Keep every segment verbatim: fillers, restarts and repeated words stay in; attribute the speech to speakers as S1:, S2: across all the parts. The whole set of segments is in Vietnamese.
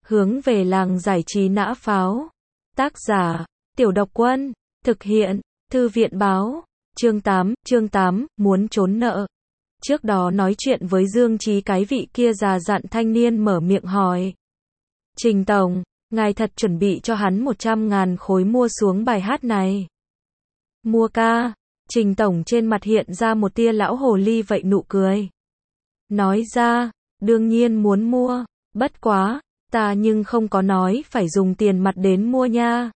S1: Hướng về làng giải trí nã pháo. Tác giả, Tiểu Độc Quân. Thực hiện, Thư viện báo. Chương tám, chương tám, muốn trốn nợ. Trước đó nói chuyện với Dương Chí cái vị kia già dặn thanh niên mở miệng hỏi. Trình Tổng, ngài thật chuẩn bị cho hắn một trăm ngàn khối mua xuống bài hát này. Mua ca. Trình Tổng trên mặt hiện ra một tia lão hồ ly vậy nụ cười. Nói ra, đương nhiên muốn mua, bất quá, ta nhưng không có nói phải dùng tiền mặt đến mua nha.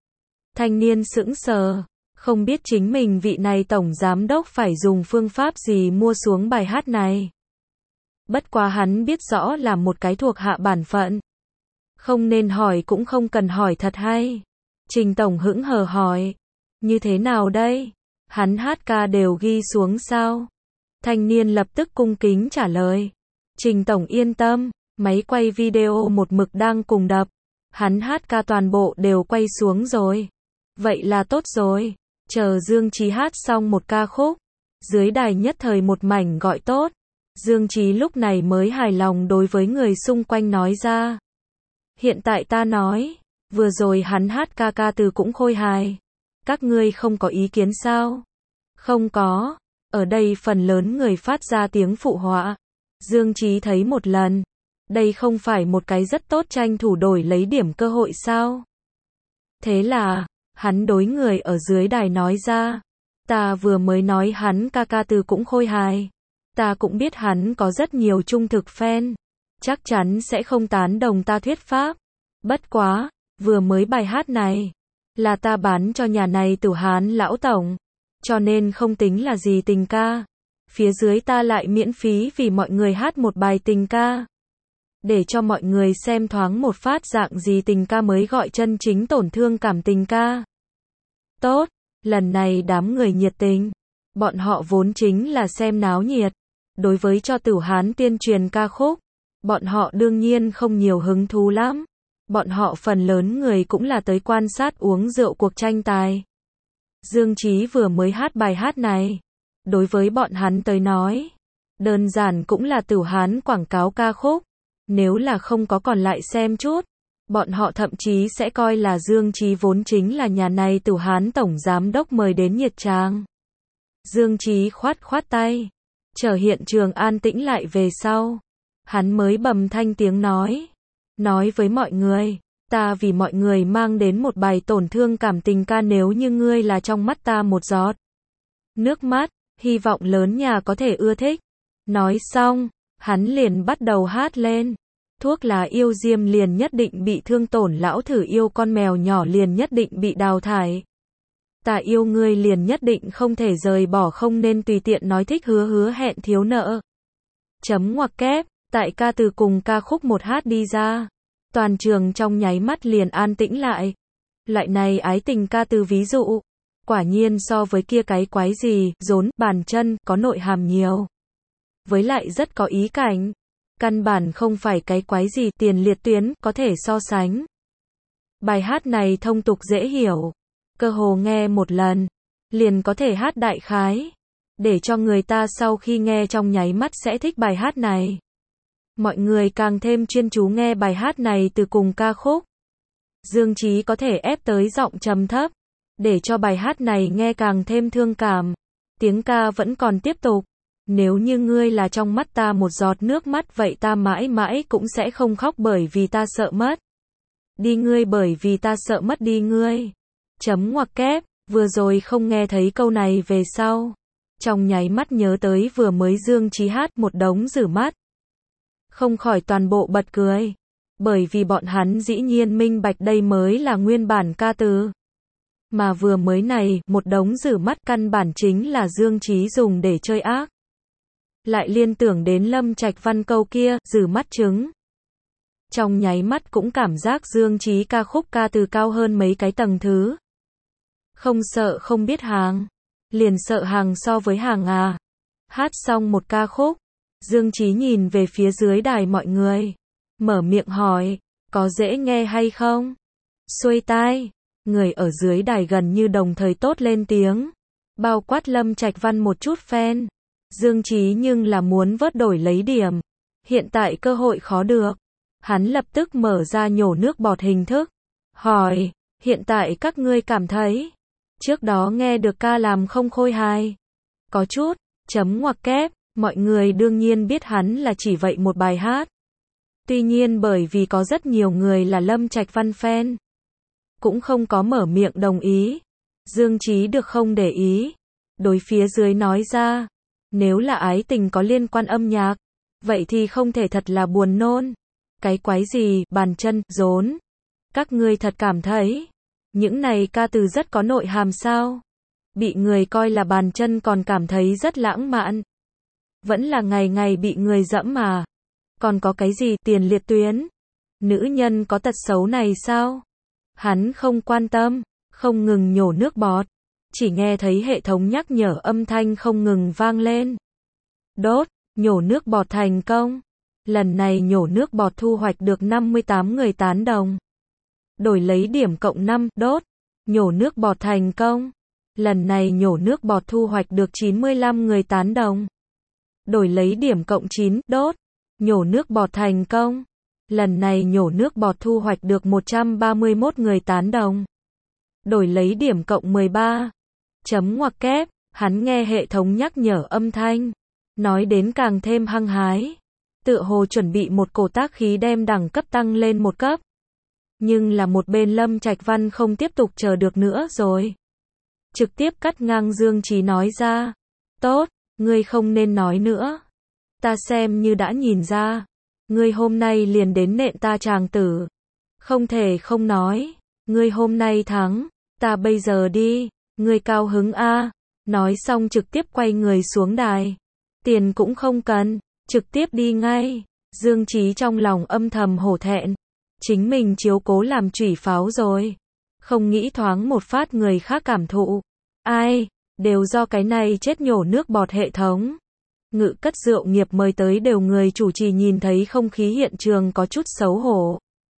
S1: Thanh niên sững sờ, không biết chính mình vị này tổng giám đốc phải dùng phương pháp gì mua xuống bài hát này. Bất quá hắn biết rõ là một cái thuộc hạ bản phận. Không nên hỏi cũng không cần hỏi thật hay. Trình Tổng hững hờ hỏi, như thế nào đây? Hắn hát ca đều ghi xuống sao? Thanh niên lập tức cung kính trả lời. Trình Tổng yên tâm, máy quay video một mực đang cùng đập. Hắn hát ca toàn bộ đều quay xuống rồi. Vậy là tốt rồi. Chờ Dương Chí hát xong một ca khúc, dưới đài nhất thời một mảnh gọi tốt. Dương Chí lúc này mới hài lòng đối với người xung quanh nói ra. Hiện tại ta nói, vừa rồi hắn hát ca ca từ cũng khôi hài. Các ngươi không có ý kiến sao? Không có. Ở đây phần lớn người phát ra tiếng phụ họa. Dương Chí thấy một lần. Đây không phải một cái rất tốt tranh thủ đổi lấy điểm cơ hội sao? Thế là, hắn đối người ở dưới đài nói ra. Ta vừa mới nói hắn ca ca từ cũng khôi hài. Ta cũng biết hắn có rất nhiều trung thực fan. Chắc chắn sẽ không tán đồng ta thuyết pháp. Bất quá, vừa mới bài hát này là ta bán cho nhà này Tử Hán lão tổng, cho nên không tính là gì tình ca. Phía dưới ta lại miễn phí vì mọi người hát một bài tình ca. Để cho mọi người xem thoáng một phát dạng gì tình ca mới gọi chân chính tổn thương cảm tình ca. Tốt, lần này đám người nhiệt tình. Bọn họ vốn chính là xem náo nhiệt. Đối với cho Tử Hán tuyên truyền ca khúc, bọn họ đương nhiên không nhiều hứng thú lắm. Bọn họ phần lớn người cũng là tới quan sát uống rượu cuộc tranh tài. Dương Chí vừa mới hát bài hát này. Đối với bọn hắn tới nói, đơn giản cũng là Tử Hán quảng cáo ca khúc. Nếu là không có còn lại xem chút, bọn họ thậm chí sẽ coi là Dương Chí vốn chính là nhà này Tử Hán tổng giám đốc mời đến nhiệt tràng. Dương Chí khoát khoát tay, chờ hiện trường an tĩnh lại về sau, hắn mới bầm thanh tiếng nói. Nói với mọi người, ta vì mọi người mang đến một bài tổn thương cảm tình ca, nếu như ngươi là trong mắt ta một giọt nước mắt, hy vọng lớn nhà có thể ưa thích. Nói xong, hắn liền bắt đầu hát lên. Thuốc lá yêu diêm liền nhất định bị thương tổn, lão thử yêu con mèo nhỏ liền nhất định bị đào thải. Ta yêu ngươi liền nhất định không thể rời bỏ, không nên tùy tiện nói thích, hứa hứa hẹn thiếu nợ. Chấm ngoặc kép, tại ca từ cùng ca khúc một hát đi ra. Toàn trường trong nháy mắt liền an tĩnh lại. Loại này ái tình ca từ ví dụ, quả nhiên so với kia cái quái gì, rốn, bàn chân, có nội hàm nhiều. Với lại rất có ý cảnh. Căn bản không phải cái quái gì tiền liệt tuyến có thể so sánh. Bài hát này thông tục dễ hiểu. Cơ hồ nghe một lần, liền có thể hát đại khái. Để cho người ta sau khi nghe trong nháy mắt sẽ thích bài hát này. Mọi người càng thêm chuyên chú nghe bài hát này từ cùng ca khúc. Dương Chí có thể ép tới giọng trầm thấp, để cho bài hát này nghe càng thêm thương cảm. Tiếng ca vẫn còn tiếp tục. Nếu như ngươi là trong mắt ta một giọt nước mắt, vậy ta mãi mãi cũng sẽ không khóc bởi vì ta sợ mất đi ngươi, bởi vì ta sợ mất đi ngươi. Chấm ngoặc kép, vừa rồi không nghe thấy câu này về sau. Trong nháy mắt nhớ tới vừa mới Dương Chí hát một đống rử mắt. Không khỏi toàn bộ bật cười. Bởi vì bọn hắn dĩ nhiên minh bạch đây mới là nguyên bản ca từ. Mà vừa mới này, một đống rử mắt căn bản chính là Dương Chí dùng để chơi ác. Lại liên tưởng đến Lâm Trạch Văn câu kia, rử mắt trứng. Trong nháy mắt cũng cảm giác Dương Chí ca khúc ca từ cao hơn mấy cái tầng thứ. Không sợ không biết hàng, liền sợ hàng so với hàng à. Hát xong một ca khúc, Dương Chí nhìn về phía dưới đài mọi người, mở miệng hỏi, có dễ nghe hay không? Xuôi tai, người ở dưới đài gần như đồng thời tốt lên tiếng, bao quát Lâm Trạch Văn một chút fan. Dương Chí nhưng là muốn vớt đổi lấy điểm. Hiện tại cơ hội khó được. Hắn lập tức mở ra nhổ nước bọt hình thức. Hỏi, hiện tại các ngươi cảm thấy, trước đó nghe được ca làm không khôi hài. Có chút, chấm ngoặc kép, mọi người đương nhiên biết hắn là chỉ vậy một bài hát. Tuy nhiên bởi vì có rất nhiều người là Lâm Trạch Văn fan, cũng không có mở miệng đồng ý. Dương Chí được không để ý. Đối phía dưới nói ra, nếu là ái tình có liên quan âm nhạc, vậy thì không thể thật là buồn nôn. Cái quái gì, bàn chân, rốn. Các ngươi thật cảm thấy, những này ca từ rất có nội hàm sao? Bị người coi là bàn chân còn cảm thấy rất lãng mạn. Vẫn là ngày ngày bị người dẫm mà. Còn có cái gì tiền liệt tuyến? Nữ nhân có tật xấu này sao? Hắn không quan tâm, không ngừng nhổ nước bọt. Chỉ nghe thấy hệ thống nhắc nhở âm thanh không ngừng vang lên. Đốt, nhổ nước bọt thành công. Lần này nhổ nước bọt thu hoạch được năm mươi tám người tán đồng. Đổi lấy điểm cộng năm, đốt, nhổ nước bọt thành công. Lần này nhổ nước bọt thu hoạch được chín mươi lăm người tán đồng. Đổi lấy điểm cộng chín, đốt, nhổ nước bọt thành công. Lần này nhổ nước bọt thu hoạch được một trăm ba mươi mốt người tán đồng. Đổi lấy điểm cộng mười ba. Chấm ngoặc kép, hắn nghe hệ thống nhắc nhở âm thanh. Nói đến càng thêm hăng hái. Tựa hồ chuẩn bị một cổ tác khí đem đẳng cấp tăng lên một cấp. Nhưng là một bên Lâm Trạch Văn không tiếp tục chờ được nữa rồi. Trực tiếp cắt ngang Dương Chí nói ra. Tốt, ngươi không nên nói nữa. Ta xem như đã nhìn ra. Ngươi hôm nay liền đến nện ta tràng tử. Không thể không nói. Ngươi hôm nay thắng. Ta bây giờ đi. Ngươi cao hứng a. Nói xong trực tiếp quay người xuống đài. Tiền cũng không cần. Trực tiếp đi ngay. Dương Chí trong lòng âm thầm hổ thẹn. Chính mình chiếu cố làm chủy pháo rồi. Không nghĩ thoáng một phát người khác cảm thụ. Ai, đều do cái này chết nhổ nước bọt hệ thống. Ngự cất rượu nghiệp mời tới đều người chủ trì nhìn thấy không khí hiện trường có chút xấu hổ.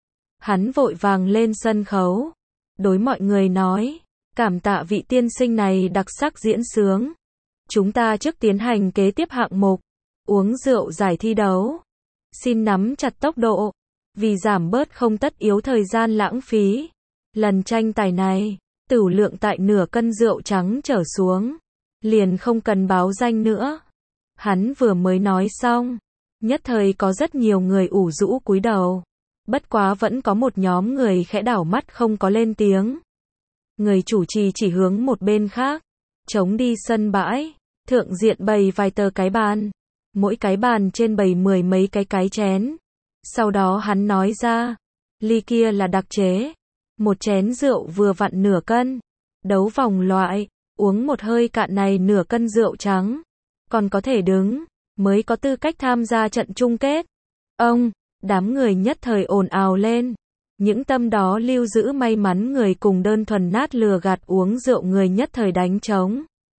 S1: Hắn vội vàng lên sân khấu. Đối mọi người nói, cảm tạ vị tiên sinh này đặc sắc diễn sướng. Chúng ta trước tiến hành kế tiếp hạng mục. Uống rượu giải thi đấu. Xin nắm chặt tốc độ. Vì giảm bớt không tất yếu thời gian lãng phí. Lần tranh tài này, tửu lượng tại nửa cân rượu trắng trở xuống. Liền không cần báo danh nữa. Hắn vừa mới nói xong. Nhất thời có rất nhiều người ủ rũ cúi đầu. Bất quá vẫn có một nhóm người khẽ đảo mắt không có lên tiếng. Người chủ trì chỉ hướng một bên khác. Chống đi sân bãi. Thượng diện bày vài tờ cái bàn. Mỗi cái bàn trên bày mười mấy cái cái chén. Sau đó hắn nói ra. Ly kia là đặc chế. Một chén rượu vừa vặn nửa cân. Đấu vòng loại. Uống một hơi cạn này nửa cân rượu trắng. Còn có thể đứng. Mới có tư cách tham gia trận chung kết. Ông, đám người nhất thời ồn ào lên. Những tâm đó lưu giữ may mắn người cùng đơn thuần nát lừa gạt uống rượu người nhất thời đánh trống.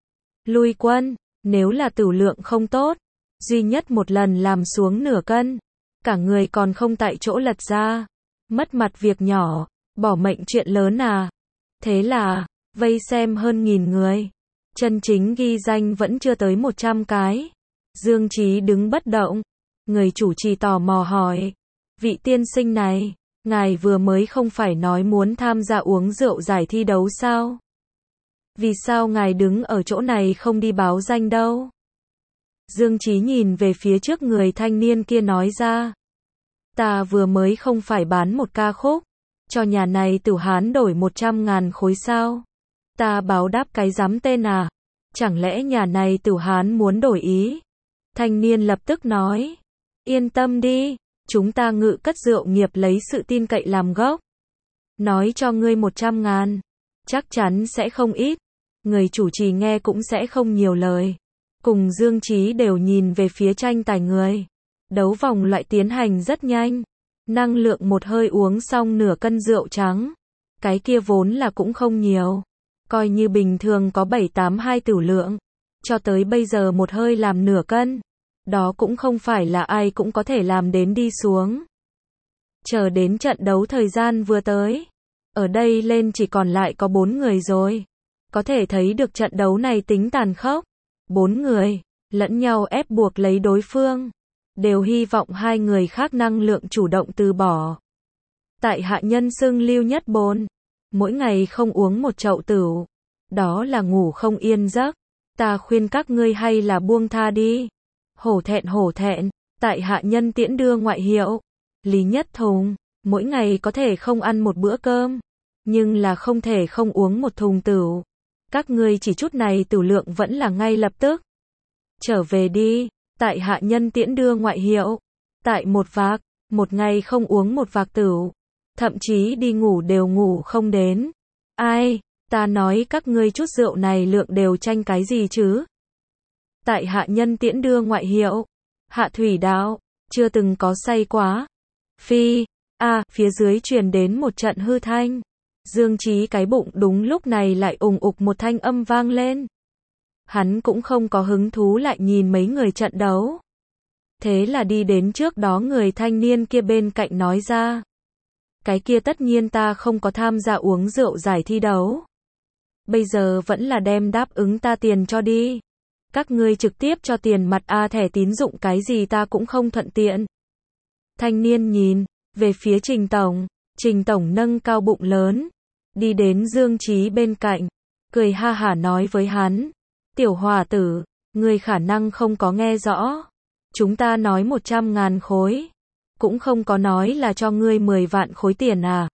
S1: Lui quân, nếu là tửu lượng không tốt. Duy nhất một lần làm xuống nửa cân. Cả người còn không tại chỗ lật ra. Mất mặt việc nhỏ. Bỏ mệnh chuyện lớn à. Thế là, vây xem hơn nghìn người. Chân chính ghi danh vẫn chưa tới một trăm cái. Dương Chí đứng bất động. Người chủ trì tò mò hỏi. Vị tiên sinh này, ngài vừa mới không phải nói muốn tham gia uống rượu giải thi đấu sao? Vì sao ngài đứng ở chỗ này không đi báo danh đâu? Dương Chí nhìn về phía trước người thanh niên kia nói ra. Ta vừa mới không phải bán một ca khúc. Cho nhà này Tử Hán đổi một trăm ngàn khối sao? Ta báo đáp cái dám tên à? Chẳng lẽ nhà này Tử Hán muốn đổi ý? Thanh niên lập tức nói. Yên tâm đi. Chúng ta ngự cất rượu nghiệp lấy sự tin cậy làm gốc. Nói cho ngươi một trăm ngàn. Chắc chắn sẽ không ít. Người chủ trì nghe cũng sẽ không nhiều lời. Cùng Dương Chí đều nhìn về phía tranh tài người. Đấu vòng loại tiến hành rất nhanh. Năng lượng một hơi uống xong nửa cân rượu trắng. Cái kia vốn là cũng không nhiều. Coi như bình thường có bảy tám hai tửu lượng. Cho tới bây giờ một hơi làm nửa cân. Đó cũng không phải là ai cũng có thể làm đến đi xuống. Chờ đến trận đấu thời gian vừa tới. Ở đây lên chỉ còn lại có bốn người rồi. Có thể thấy được trận đấu này tính tàn khốc. Bốn người, lẫn nhau ép buộc lấy đối phương. đều hy vọng hai người khác năng lượng chủ động từ bỏ. Tại hạ nhân xưng Lưu Nhất Bôn, mỗi ngày không uống một chậu tửu, đó là ngủ không yên giấc. Ta khuyên các ngươi hay là buông tha đi. Hổ thẹn hổ thẹn, tại hạ nhân tiễn đưa ngoại hiệu. Lý Nhất Thùng, mỗi ngày có thể không ăn một bữa cơm, nhưng là không thể không uống một thùng tửu. Các ngươi chỉ chút này tửu lượng vẫn là ngay lập tức. Trở về đi, tại hạ nhân tiễn đưa ngoại hiệu. Tại một vạc, một ngày không uống một vạc tửu, thậm chí đi ngủ đều ngủ không đến. Ai, ta nói các ngươi chút rượu này lượng đều tranh cái gì chứ? Tại hạ nhân tiễn đưa ngoại hiệu. Hạ thủy đạo, chưa từng có say quá. Phi, a, à, phía dưới truyền đến một trận hư thanh. Dương Chí cái bụng đúng lúc này lại ùng ục một thanh âm vang lên. Hắn cũng không có hứng thú lại nhìn mấy người trận đấu. Thế là đi đến trước đó người thanh niên kia bên cạnh nói ra. Cái kia tất nhiên ta không có tham gia uống rượu giải thi đấu. Bây giờ vẫn là đem đáp ứng ta tiền cho đi. Các ngươi trực tiếp cho tiền mặt a, thẻ tín dụng cái gì ta cũng không thuận tiện. Thanh niên nhìn về phía Trình Tổng. Trình Tổng nâng cao bụng lớn, đi đến Dương Chí bên cạnh, cười ha hả nói với hắn. Tiểu hòa tử, ngươi khả năng không có nghe rõ. Chúng ta nói một trăm ngàn khối. Cũng không có nói là cho ngươi mười vạn khối tiền à.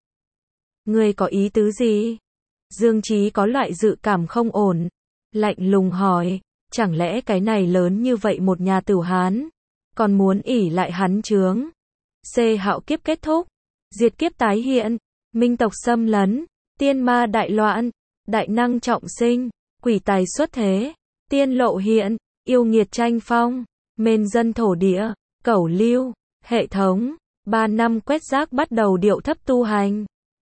S1: Ngươi có ý tứ gì? Dương Chí có loại dự cảm không ổn. Lạnh lùng hỏi, chẳng lẽ cái này lớn như vậy một nhà tửu hán, còn muốn ỷ lại hắn chướng. C hạo kiếp kết thúc, diệt kiếp tái hiện, minh tộc xâm lấn, tiên ma đại loạn, đại năng trọng sinh, quỷ tài xuất thế, tiên lộ hiện, yêu nghiệt tranh phong, mên dân thổ địa, cẩu lưu, hệ thống, ba năm quét rác bắt đầu điệu thấp tu hành.